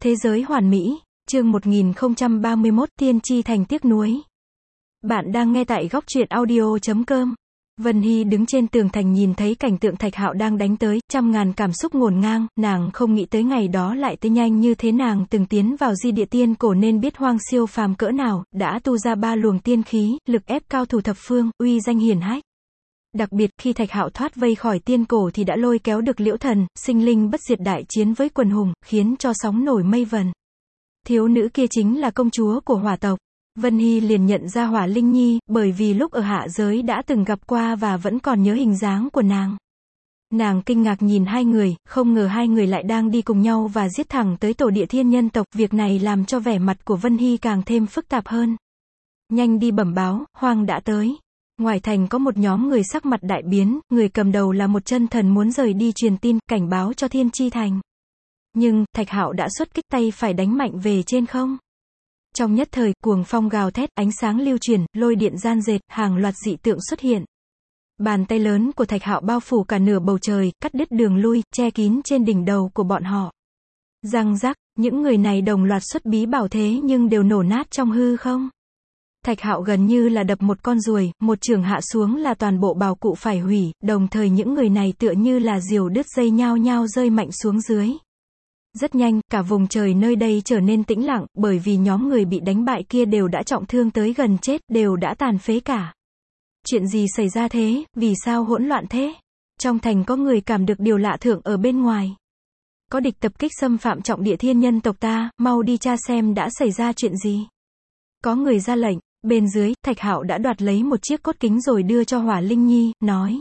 Thế giới hoàn mỹ, chương 1031, tiên tri thành tiếc nuối. Bạn đang nghe tại góc truyện audio.com. Vân Hy đứng trên tường thành nhìn thấy cảnh tượng Thạch Hạo đang đánh tới, trăm ngàn cảm xúc ngổn ngang, nàng không nghĩ tới ngày đó lại tới nhanh như thế. Nàng từng tiến vào di địa tiên cổ nên biết hoang siêu phàm cỡ nào, đã tu ra 3 luồng tiên khí, lực ép cao thủ thập phương, uy danh hiển hách. Đặc biệt, khi Thạch Hạo thoát vây khỏi tiên cổ thì đã lôi kéo được Liễu Thần, sinh linh bất diệt đại chiến với quần hùng, khiến cho sóng nổi mây vần. Thiếu nữ kia chính là công chúa của hỏa tộc. Vân Hy liền nhận ra Hỏa Linh Nhi, bởi vì lúc ở hạ giới đã từng gặp qua và vẫn còn nhớ hình dáng của nàng. Nàng kinh ngạc nhìn hai người, không ngờ hai người lại đang đi cùng nhau và giết thẳng tới tổ địa thiên nhân tộc. Việc này làm cho vẻ mặt của Vân Hy càng thêm phức tạp hơn. Nhanh đi bẩm báo, Hoang đã tới. Ngoài thành có một nhóm người sắc mặt đại biến, người cầm đầu là một chân thần muốn rời đi truyền tin, cảnh báo cho Thiên Chi Thành. Nhưng, Thạch Hạo đã xuất kích, tay phải đánh mạnh về trên không. Trong nhất thời, cuồng phong gào thét, ánh sáng lưu truyền, lôi điện gian dệt, hàng loạt dị tượng xuất hiện. Bàn tay lớn của Thạch Hạo bao phủ cả nửa bầu trời, cắt đứt đường lui, che kín trên đỉnh đầu của bọn họ. Răng rắc, những người này đồng loạt xuất bí bảo thế nhưng đều nổ nát trong hư không. Thạch Hạo gần như là đập một con ruồi, một chưởng hạ xuống là toàn bộ bảo cụ phải hủy, đồng thời những người này tựa như là diều đứt dây nhao nhao rơi mạnh xuống dưới. Rất nhanh, cả vùng trời nơi đây trở nên tĩnh lặng, bởi vì nhóm người bị đánh bại kia đều đã trọng thương tới gần chết, đều đã tàn phế cả. Chuyện gì xảy ra thế, vì sao hỗn loạn thế? Trong thành có người cảm được điều lạ thường ở bên ngoài. Có địch tập kích xâm phạm trọng địa thiên nhân tộc ta, mau đi tra xem đã xảy ra chuyện gì. Có người ra lệnh. Bên dưới, Thạch Hạo đã đoạt lấy một chiếc cốt kính rồi đưa cho Hỏa Linh Nhi, nói.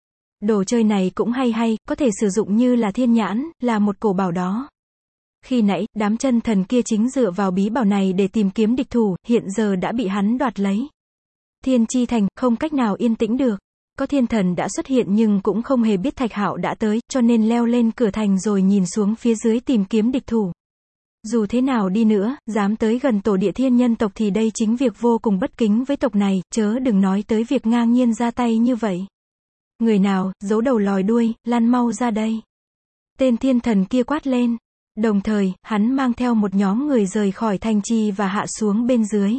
Đồ chơi này cũng hay, có thể sử dụng như là thiên nhãn, là một cổ bảo đó. Khi nãy, đám chân thần kia chính dựa vào bí bảo này để tìm kiếm địch thủ, hiện giờ đã bị hắn đoạt lấy. Thiên Chi Thành, không cách nào yên tĩnh được. Có thiên thần đã xuất hiện nhưng cũng không hề biết Thạch Hạo đã tới, cho nên leo lên cửa thành rồi nhìn xuống phía dưới tìm kiếm địch thủ. Dù thế nào đi nữa, dám tới gần tổ địa thiên nhân tộc thì đây chính việc vô cùng bất kính với tộc này, chớ đừng nói tới việc ngang nhiên ra tay như vậy. Người nào, giấu đầu lòi đuôi, lăn mau ra đây. Tên thiên thần kia quát lên. Đồng thời, hắn mang theo một nhóm người rời khỏi thành trì và hạ xuống bên dưới.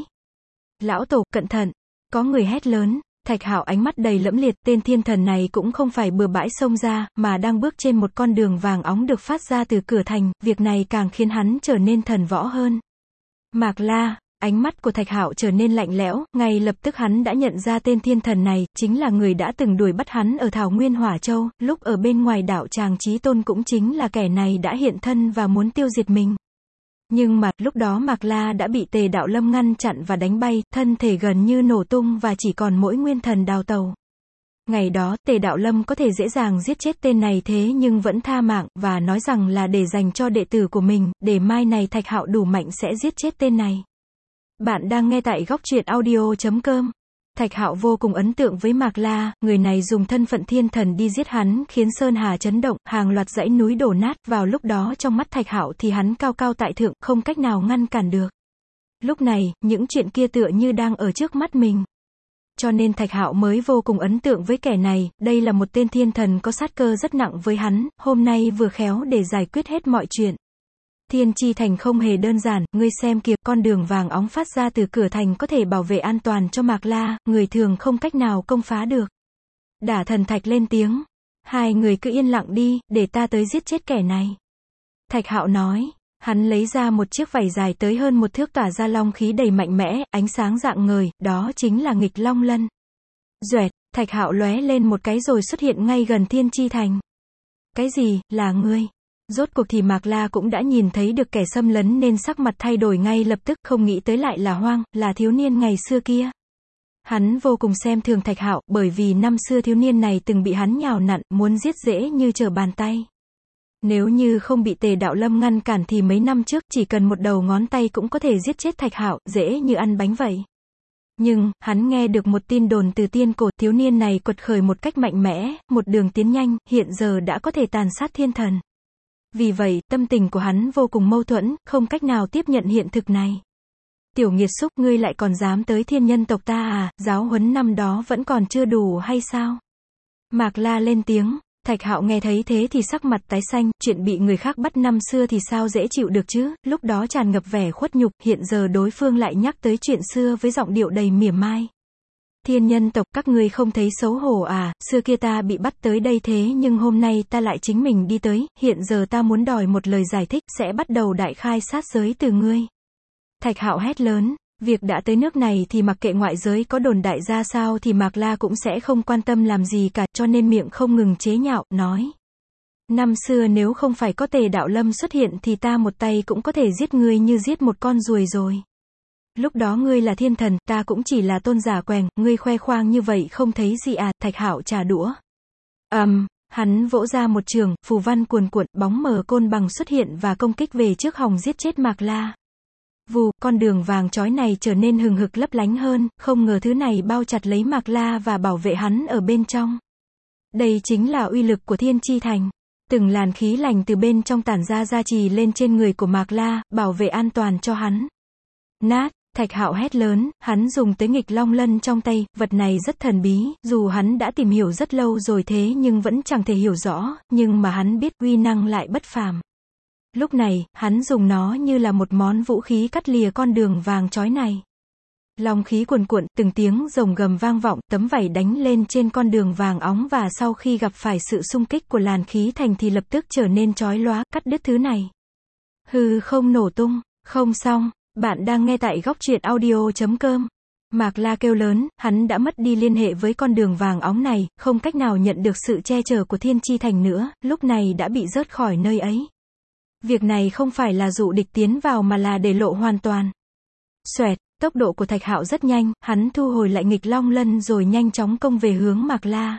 Lão tổ, cẩn thận. Có người hét lớn. Thạch Hạo ánh mắt đầy lẫm liệt, tên thiên thần này cũng không phải bừa bãi xông ra, mà đang bước trên một con đường vàng óng được phát ra từ cửa thành, việc này càng khiến hắn trở nên thần võ hơn. Mạc La, ánh mắt của Thạch Hạo trở nên lạnh lẽo, ngay lập tức hắn đã nhận ra tên thiên thần này, chính là người đã từng đuổi bắt hắn ở Thảo Nguyên Hỏa Châu, lúc ở bên ngoài đảo Tràng Chí Tôn cũng chính là kẻ này đã hiện thân và muốn tiêu diệt mình. Nhưng mà, lúc đó Mạc La đã bị Tề Đạo Lâm ngăn chặn và đánh bay, thân thể gần như nổ tung và chỉ còn mỗi nguyên thần đào tẩu. Ngày đó, Tề Đạo Lâm có thể dễ dàng giết chết tên này thế nhưng vẫn tha mạng, và nói rằng là để dành cho đệ tử của mình, để mai này Thạch Hạo đủ mạnh sẽ giết chết tên này. Bạn đang nghe tại góc truyện audio.com. Thạch Hạo vô cùng ấn tượng với Mạc La, người này dùng thân phận thiên thần đi giết hắn, khiến Sơn Hà chấn động, hàng loạt dãy núi đổ nát, vào lúc đó trong mắt Thạch Hạo thì hắn cao cao tại thượng, không cách nào ngăn cản được. Lúc này, những chuyện kia tựa như đang ở trước mắt mình. Cho nên Thạch Hạo mới vô cùng ấn tượng với kẻ này, đây là một tên thiên thần có sát cơ rất nặng với hắn, hôm nay vừa khéo để giải quyết hết mọi chuyện. Thiên Chi Thành không hề đơn giản, ngươi xem kìa, con đường vàng óng phát ra từ cửa thành có thể bảo vệ an toàn cho Mạc La, người thường không cách nào công phá được. Đả Thần Thạch lên tiếng. Hai người cứ yên lặng đi, để ta tới giết chết kẻ này. Thạch Hạo nói. Hắn lấy ra một chiếc vảy dài tới hơn một thước tỏa ra long khí đầy mạnh mẽ, ánh sáng rạng ngời, đó chính là nghịch long lân. Duệt, Thạch Hạo lóe lên một cái rồi xuất hiện ngay gần Thiên Chi Thành. Cái gì, là ngươi? Rốt cuộc thì Mạc La cũng đã nhìn thấy được kẻ xâm lấn nên sắc mặt thay đổi ngay lập tức, không nghĩ tới lại là Hoang, là thiếu niên ngày xưa kia. Hắn vô cùng xem thường Thạch Hạo, bởi vì năm xưa thiếu niên này từng bị hắn nhào nặn, muốn giết dễ như trở bàn tay. Nếu như không bị Tề Đạo Lâm ngăn cản thì mấy năm trước, chỉ cần một đầu ngón tay cũng có thể giết chết Thạch Hạo, dễ như ăn bánh vậy. Nhưng, hắn nghe được một tin đồn từ tiên cổ, thiếu niên này quật khởi một cách mạnh mẽ, một đường tiến nhanh, hiện giờ đã có thể tàn sát thiên thần. Vì vậy, tâm tình của hắn vô cùng mâu thuẫn, không cách nào tiếp nhận hiện thực này. Tiểu nghiệt xúc, ngươi lại còn dám tới thiên nhân tộc ta à, giáo huấn năm đó vẫn còn chưa đủ hay sao? Mạc La lên tiếng. Thạch Hạo nghe thấy thế thì sắc mặt tái xanh, chuyện bị người khác bắt năm xưa thì sao dễ chịu được chứ, lúc đó tràn ngập vẻ khuất nhục, hiện giờ đối phương lại nhắc tới chuyện xưa với giọng điệu đầy mỉa mai. Thiên nhân tộc, các ngươi không thấy xấu hổ à, xưa kia ta bị bắt tới đây thế nhưng hôm nay ta lại chính mình đi tới, hiện giờ ta muốn đòi một lời giải thích, sẽ bắt đầu đại khai sát giới từ ngươi. Thạch Hạo hét lớn, việc đã tới nước này thì mặc kệ ngoại giới có đồn đại ra sao thì Mạc La cũng sẽ không quan tâm làm gì cả, cho nên miệng không ngừng chế nhạo, nói. Năm xưa nếu không phải có Tề Đạo Lâm xuất hiện thì ta một tay cũng có thể giết ngươi như giết một con ruồi rồi. Lúc đó ngươi là thiên thần, ta cũng chỉ là tôn giả quèng, ngươi khoe khoang như vậy không thấy gì à, Thạch Hạo trả đũa. Hắn vỗ ra một trường, phù văn cuồn cuộn, bóng mờ côn bằng xuất hiện và công kích về trước hòng giết chết Mạc La. Vù, con đường vàng chói này trở nên hừng hực lấp lánh hơn, không ngờ thứ này bao chặt lấy Mạc La và bảo vệ hắn ở bên trong. Đây chính là uy lực của Thiên Chi Thành. Từng làn khí lành từ bên trong tản ra gia trì lên trên người của Mạc La, bảo vệ an toàn cho hắn. Nát, Thạch Hạo hét lớn, hắn dùng tới nghịch long lân trong tay, vật này rất thần bí, dù hắn đã tìm hiểu rất lâu rồi thế nhưng vẫn chẳng thể hiểu rõ, nhưng mà hắn biết uy năng lại bất phàm. Lúc này, hắn dùng nó như là một món vũ khí cắt lìa con đường vàng chói này. Long khí cuồn cuộn, từng tiếng rồng gầm vang vọng, tấm vảy đánh lên trên con đường vàng óng và sau khi gặp phải sự xung kích của làn khí thành thì lập tức trở nên chói lóa, cắt đứt thứ này. Hư không nổ tung, không xong, bạn đang nghe tại góc truyện audio.com. Mạc La kêu lớn, hắn đã mất đi liên hệ với con đường vàng óng này, không cách nào nhận được sự che chở của Thiên Chi Thành nữa, lúc này đã bị rớt khỏi nơi ấy. Việc này không phải là dụ địch tiến vào mà là để lộ hoàn toàn. Xoẹt, tốc độ của Thạch Hạo rất nhanh, hắn thu hồi lại nghịch long lân rồi nhanh chóng công về hướng Mạc La.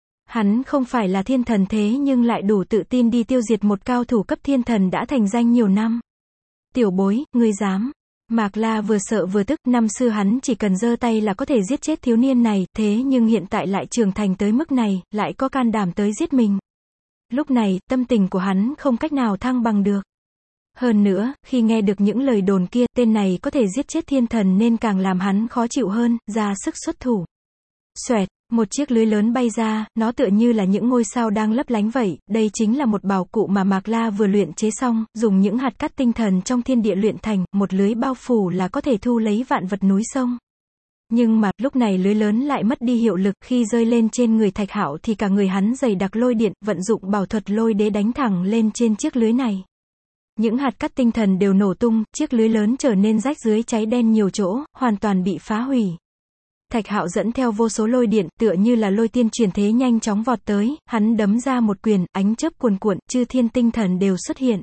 Hắn không phải là thiên thần thế nhưng lại đủ tự tin đi tiêu diệt một cao thủ cấp thiên thần đã thành danh nhiều năm. Tiểu bối, ngươi dám. Mạc La vừa sợ vừa tức, năm xưa hắn chỉ cần giơ tay là có thể giết chết thiếu niên này, thế nhưng hiện tại lại trưởng thành tới mức này, lại có can đảm tới giết mình. Lúc này, tâm tình của hắn không cách nào thăng bằng được. Hơn nữa, khi nghe được những lời đồn kia, tên này có thể giết chết thiên thần nên càng làm hắn khó chịu hơn, ra sức xuất thủ. Xoẹt, một chiếc lưới lớn bay ra, nó tựa như là những ngôi sao đang lấp lánh vậy, đây chính là một bảo cụ mà Mạc La vừa luyện chế xong, dùng những hạt cát tinh thần trong thiên địa luyện thành, một lưới bao phủ là có thể thu lấy vạn vật núi sông. Nhưng mà, lúc này lưới lớn lại mất đi hiệu lực, khi rơi lên trên người Thạch Hạo thì cả người hắn dày đặc lôi điện, vận dụng bảo thuật lôi đế đánh thẳng lên trên chiếc lưới này. Những hạt cát tinh thần đều nổ tung, chiếc lưới lớn trở nên rách dưới cháy đen nhiều chỗ, hoàn toàn bị phá hủy. Thạch Hạo dẫn theo vô số lôi điện, tựa như là lôi tiên chuyển thế nhanh chóng vọt tới, hắn đấm ra một quyền, ánh chớp cuồn cuộn, chư thiên tinh thần đều xuất hiện.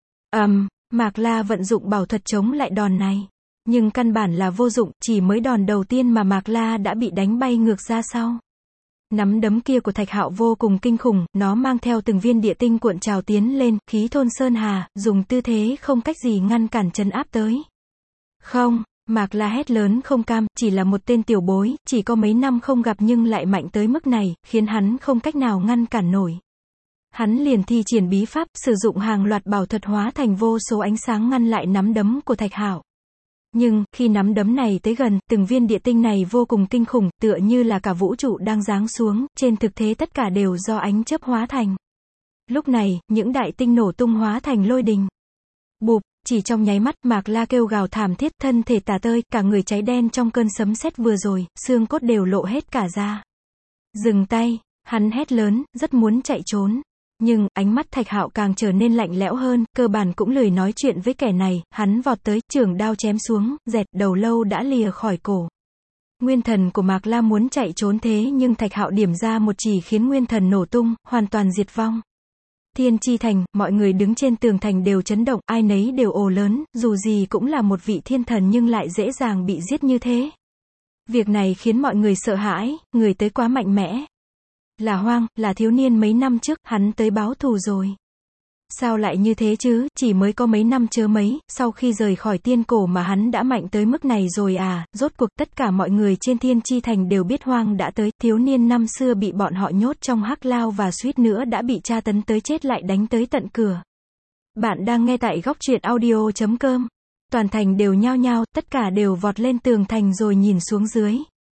Mạc La vận dụng bảo thuật chống lại đòn này. Nhưng căn bản là vô dụng, chỉ mới đòn đầu tiên mà Mạc La đã bị đánh bay ngược ra sau. Nắm đấm kia của Thạch Hạo vô cùng kinh khủng, nó mang theo từng viên địa tinh cuộn trào tiến lên, khí thôn sơn hà, dùng tư thế không cách gì ngăn cản trấn áp tới. Không, Mạc La hét lớn không cam, chỉ là một tên tiểu bối, chỉ có mấy năm không gặp nhưng lại mạnh tới mức này, khiến hắn không cách nào ngăn cản nổi. Hắn liền thi triển bí pháp, sử dụng hàng loạt bảo thuật hóa thành vô số ánh sáng ngăn lại nắm đấm của Thạch Hạo. Nhưng, khi nắm đấm này tới gần, từng viên địa tinh này vô cùng kinh khủng, tựa như là cả vũ trụ đang giáng xuống, trên thực tế tất cả đều do ánh chớp hóa thành. Lúc này, những đại tinh nổ tung hóa thành lôi đình. Bụp, chỉ trong nháy mắt, Mạc La kêu gào thảm thiết, thân thể tả tơi, cả người cháy đen trong cơn sấm sét vừa rồi, xương cốt đều lộ hết cả ra. Dừng tay, hắn hét lớn, rất muốn chạy trốn. Nhưng, ánh mắt Thạch Hạo càng trở nên lạnh lẽo hơn, cơ bản cũng lười nói chuyện với kẻ này, hắn vọt tới, chưởng đao chém xuống, dẹt, đầu lâu đã lìa khỏi cổ. Nguyên thần của Mạc La muốn chạy trốn thế nhưng Thạch Hạo điểm ra một chỉ khiến nguyên thần nổ tung, hoàn toàn diệt vong. Thiên Chi Thành, mọi người đứng trên tường thành đều chấn động, ai nấy đều ồ lớn, dù gì cũng là một vị thiên thần nhưng lại dễ dàng bị giết như thế. Việc này khiến mọi người sợ hãi, người tới quá mạnh mẽ. Là Hoang, là thiếu niên mấy năm trước, hắn tới báo thù rồi. Sao lại như thế chứ, chỉ mới có mấy năm chớ mấy, sau khi rời khỏi tiên cổ mà hắn đã mạnh tới mức này rồi à, rốt cuộc tất cả mọi người trên Thiên Chi Thành đều biết Hoang đã tới, thiếu niên năm xưa bị bọn họ nhốt trong hắc lao và suýt nữa đã bị tra tấn tới chết lại đánh tới tận cửa. Bạn đang nghe tại góc truyện audio.com. Toàn thành đều nhao nhao, tất cả đều vọt lên tường thành rồi nhìn xuống dưới.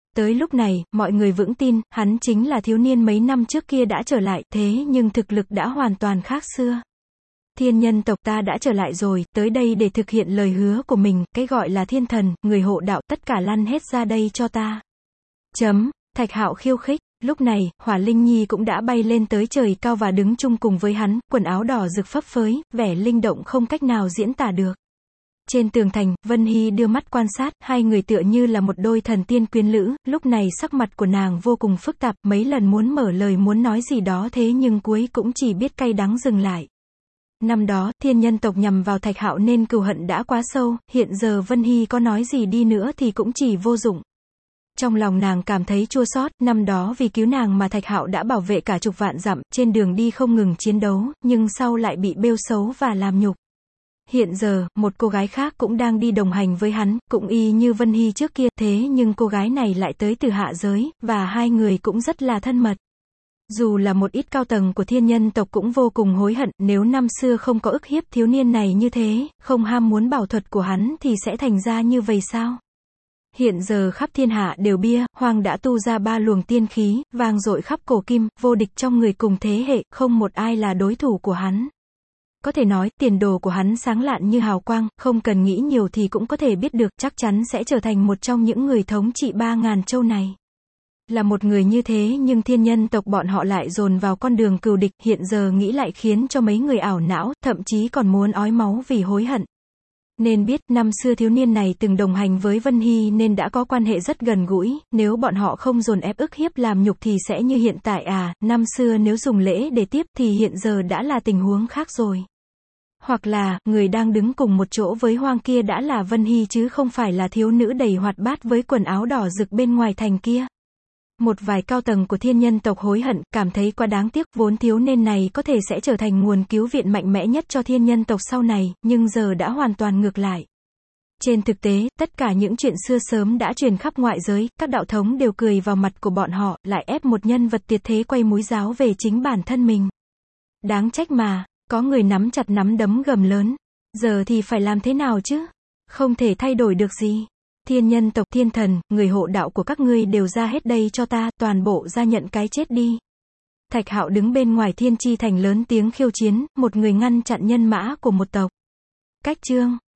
Tới lúc này, mọi người vững tin, hắn chính là thiếu niên mấy năm trước kia đã trở lại, thế nhưng thực lực đã hoàn toàn khác xưa. Thiên nhân tộc ta đã trở lại rồi, tới đây để thực hiện lời hứa của mình, cái gọi là thiên thần, người hộ đạo, tất cả lăn hết ra đây cho ta. Thạch Hạo khiêu khích. Lúc này, Hỏa Linh Nhi cũng đã bay lên tới trời cao và đứng chung cùng với hắn, quần áo đỏ rực phấp phới, vẻ linh động không cách nào diễn tả được. Trên tường thành, Vân Hy đưa mắt quan sát, hai người tựa như là một đôi thần tiên quyến lữ, lúc này sắc mặt của nàng vô cùng phức tạp, mấy lần muốn mở lời muốn nói gì đó thế nhưng cuối cũng chỉ biết cay đắng dừng lại. Năm đó, thiên nhân tộc nhằm vào Thạch Hạo nên cừu hận đã quá sâu, hiện giờ Vân Hy có nói gì đi nữa thì cũng chỉ vô dụng. Trong lòng nàng cảm thấy chua xót, năm đó vì cứu nàng mà Thạch Hạo đã bảo vệ cả chục vạn dặm, trên đường đi không ngừng chiến đấu, nhưng sau lại bị bêu xấu và làm nhục. Hiện giờ, một cô gái khác cũng đang đi đồng hành với hắn, cũng y như Vân Hy trước kia, thế nhưng cô gái này lại tới từ hạ giới, và hai người cũng rất là thân mật. Dù là một ít cao tầng của thiên nhân tộc cũng vô cùng hối hận, nếu năm xưa không có ức hiếp thiếu niên này như thế, không ham muốn bảo thuật của hắn thì sẽ thành ra như vậy sao? Hiện giờ khắp thiên hạ đều bia, Hoàng đã tu ra 3 luồng tiên khí, vang dội khắp cổ kim, vô địch trong người cùng thế hệ, không một ai là đối thủ của hắn. Có thể nói, tiền đồ của hắn sáng lạn như hào quang, không cần nghĩ nhiều thì cũng có thể biết được, chắc chắn sẽ trở thành một trong những người thống trị 3.000 châu này. Là một người như thế nhưng thiên nhân tộc bọn họ lại dồn vào con đường cừu địch, hiện giờ nghĩ lại khiến cho mấy người ảo não, thậm chí còn muốn ói máu vì hối hận. Nên biết, năm xưa thiếu niên này từng đồng hành với Vân Hy nên đã có quan hệ rất gần gũi, nếu bọn họ không dồn ép ức hiếp làm nhục thì sẽ như hiện tại năm xưa nếu dùng lễ để tiếp thì hiện giờ đã là tình huống khác rồi. Hoặc là, người đang đứng cùng một chỗ với Hoang kia đã là Vân Hy chứ không phải là thiếu nữ đầy hoạt bát với quần áo đỏ rực bên ngoài thành kia. Một vài cao tầng của thiên nhân tộc hối hận, cảm thấy quá đáng tiếc, vốn thiếu niên này có thể sẽ trở thành nguồn cứu viện mạnh mẽ nhất cho thiên nhân tộc sau này, nhưng giờ đã hoàn toàn ngược lại. Trên thực tế, tất cả những chuyện xưa sớm đã truyền khắp ngoại giới, các đạo thống đều cười vào mặt của bọn họ, lại ép một nhân vật tuyệt thế quay múi giáo về chính bản thân mình. Đáng trách mà, có người nắm chặt nắm đấm gầm lớn. Giờ thì phải làm thế nào chứ? Không thể thay đổi được gì. Thiên nhân tộc, thiên thần, người hộ đạo của các ngươi đều ra hết đây cho ta, toàn bộ ra nhận cái chết đi. Thạch Hạo đứng bên ngoài Thiên Chi Thành lớn tiếng khiêu chiến, một người ngăn chặn nhân mã của một tộc. Cách chương